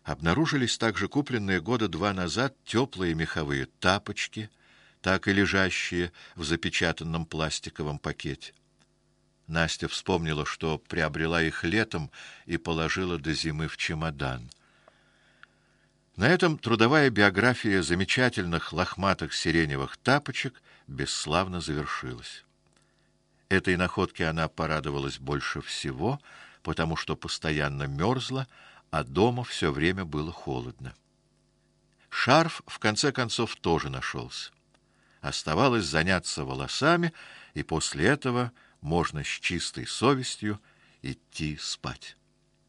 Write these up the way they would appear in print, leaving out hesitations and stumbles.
Обнаружились также купленные года 2 назад теплые меховые тапочки, так и лежащие в запечатанном пластиковом пакете. Настя вспомнила, что приобрела их летом и положила до зимы в чемодан. На этом трудовая биография замечательных лохматых сиреневых тапочек бесславно завершилась. Этой находке она порадовалась больше всего, потому что постоянно мерзла, а дома все время было холодно. Шарф в конце концов тоже нашелся. Оставалось заняться волосами, и после этого можно с чистой совестью идти спать.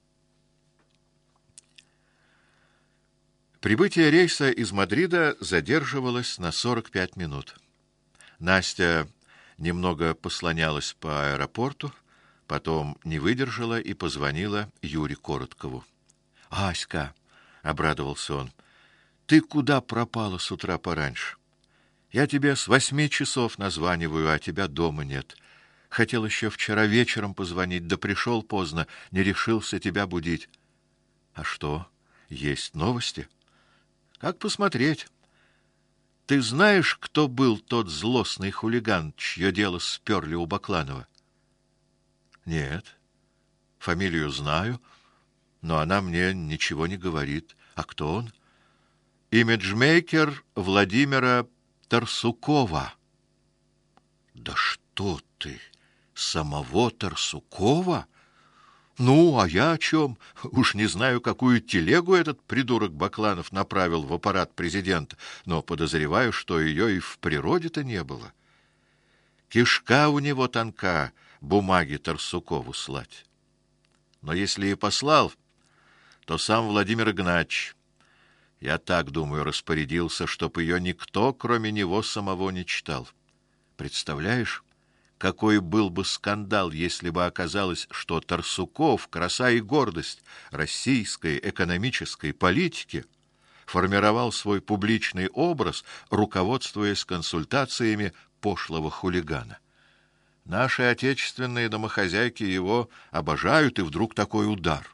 Прибытие рейса из Мадрида задерживалось на 45 минут. Настя немного послонялась по аэропорту, потом не выдержала и позвонила Юре Короткову. «Аська», — обрадовался он, — «ты куда пропала с утра пораньше? Я тебе с 8 часов названиваю, а тебя дома нет. Хотел еще вчера вечером позвонить, да пришел поздно, не решился тебя будить». «А что, есть новости?» «Как посмотреть? Ты знаешь, кто был тот злостный хулиган, чье дело сперли у Бакланова?» «Нет. Фамилию знаю, но она мне ничего не говорит. А кто он?» «Имиджмейкер Владимира Тарсукова». «Да что ты, самого Тарсукова? Ну, а я о чем? Уж не знаю, какую телегу этот придурок Бакланов направил в аппарат президента, но подозреваю, что ее и в природе-то не было. Кишка у него тонка, бумаги Тарсукову слать. Но если и послал, то сам Владимир Игнатьевич, я так думаю, распорядился, чтоб ее никто, кроме него самого, не читал. Представляешь, какой был бы скандал, если бы оказалось, что Тарсуков, краса и гордость российской экономической политики, формировал свой публичный образ, руководствуясь консультациями пошлого хулигана. Наши отечественные домохозяйки его обожают, и вдруг такой удар.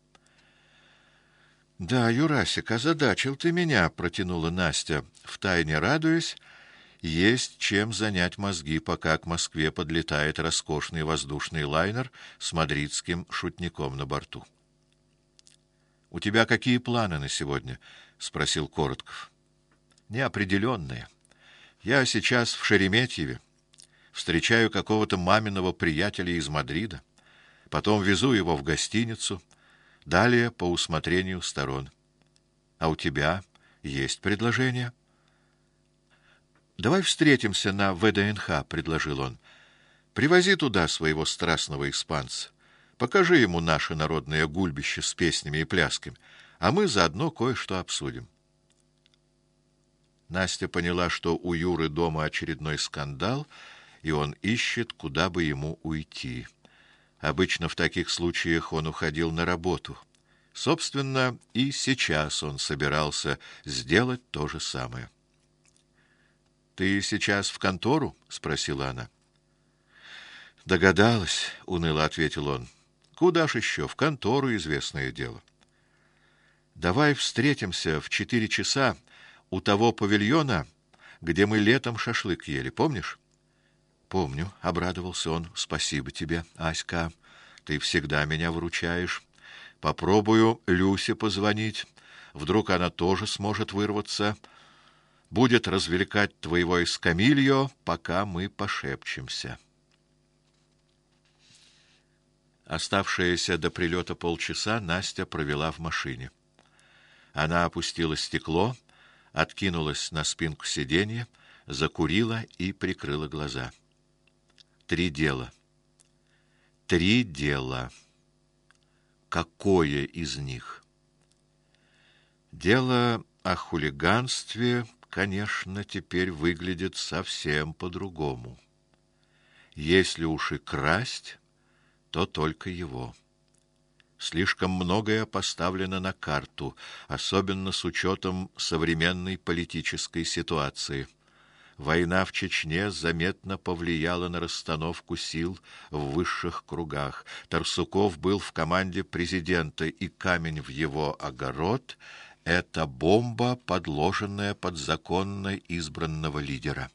«Да, Юрасик, озадачил ты меня», — протянула Настя, втайне радуясь. Есть чем занять мозги, пока к Москве подлетает роскошный воздушный лайнер с мадридским шутником на борту. «У тебя какие планы на сегодня?» — спросил Коротков. «Неопределенные. Я сейчас в Шереметьеве. Встречаю какого-то маминого приятеля из Мадрида. Потом везу его в гостиницу. Далее по усмотрению сторон. А у тебя есть предложение?» «Давай встретимся на ВДНХ», — предложил он. «Привози туда своего страстного испанца. Покажи ему наше народное гульбище с песнями и плясками, а мы заодно кое-что обсудим». Настя поняла, что у Юры дома очередной скандал, и он ищет, куда бы ему уйти. Обычно в таких случаях он уходил на работу. Собственно, и сейчас он собирался сделать то же самое. «Ты сейчас в контору?» — спросила она. «Догадалась», — уныло ответил он. «Куда ж еще? В контору, известное дело». «Давай встретимся в 4 часа у того павильона, где мы летом шашлык ели, помнишь?» «Помню», — обрадовался он. «Спасибо тебе, Аська. Ты всегда меня выручаешь. Попробую Люсе позвонить. Вдруг она тоже сможет вырваться. Будет развлекать твоего эскамильо, пока мы пошепчемся». Оставшееся до прилета полчаса Настя провела в машине. Она опустила стекло, откинулась на спинку сиденья, закурила и прикрыла глаза. 3 дела. 3 дела. Какое из них? Дело о хулиганстве, конечно, теперь выглядит совсем по-другому. Если уж и красть, то только его. Слишком многое поставлено на карту, особенно с учетом современной политической ситуации. Война в Чечне заметно повлияла на расстановку сил в высших кругах. Тарсуков был в команде президента, и камень в его огород — это бомба, подложенная под законно избранного лидера.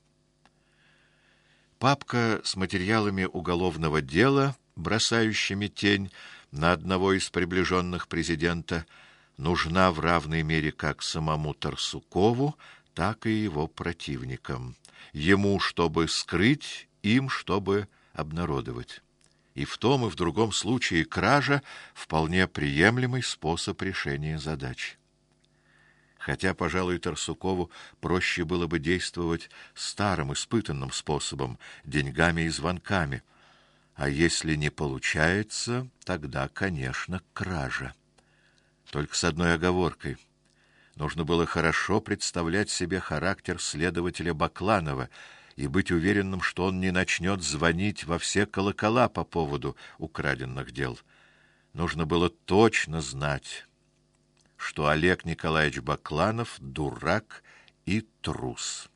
Папка с материалами уголовного дела, бросающими тень на одного из приближенных президента, нужна в равной мере как самому Тарсукову, так и его противникам. Ему, чтобы скрыть, им, чтобы обнародовать. И в том, и в другом случае кража — вполне приемлемый способ решения задач. Хотя, пожалуй, Тарсукову проще было бы действовать старым, испытанным способом — деньгами и звонками. А если не получается, тогда, конечно, кража. Только с одной оговоркой. Нужно было хорошо представлять себе характер следователя Бакланова и быть уверенным, что он не начнет звонить во все колокола по поводу украденных дел. Нужно было точно знать, что Олег Николаевич Бакланов дурак и трус.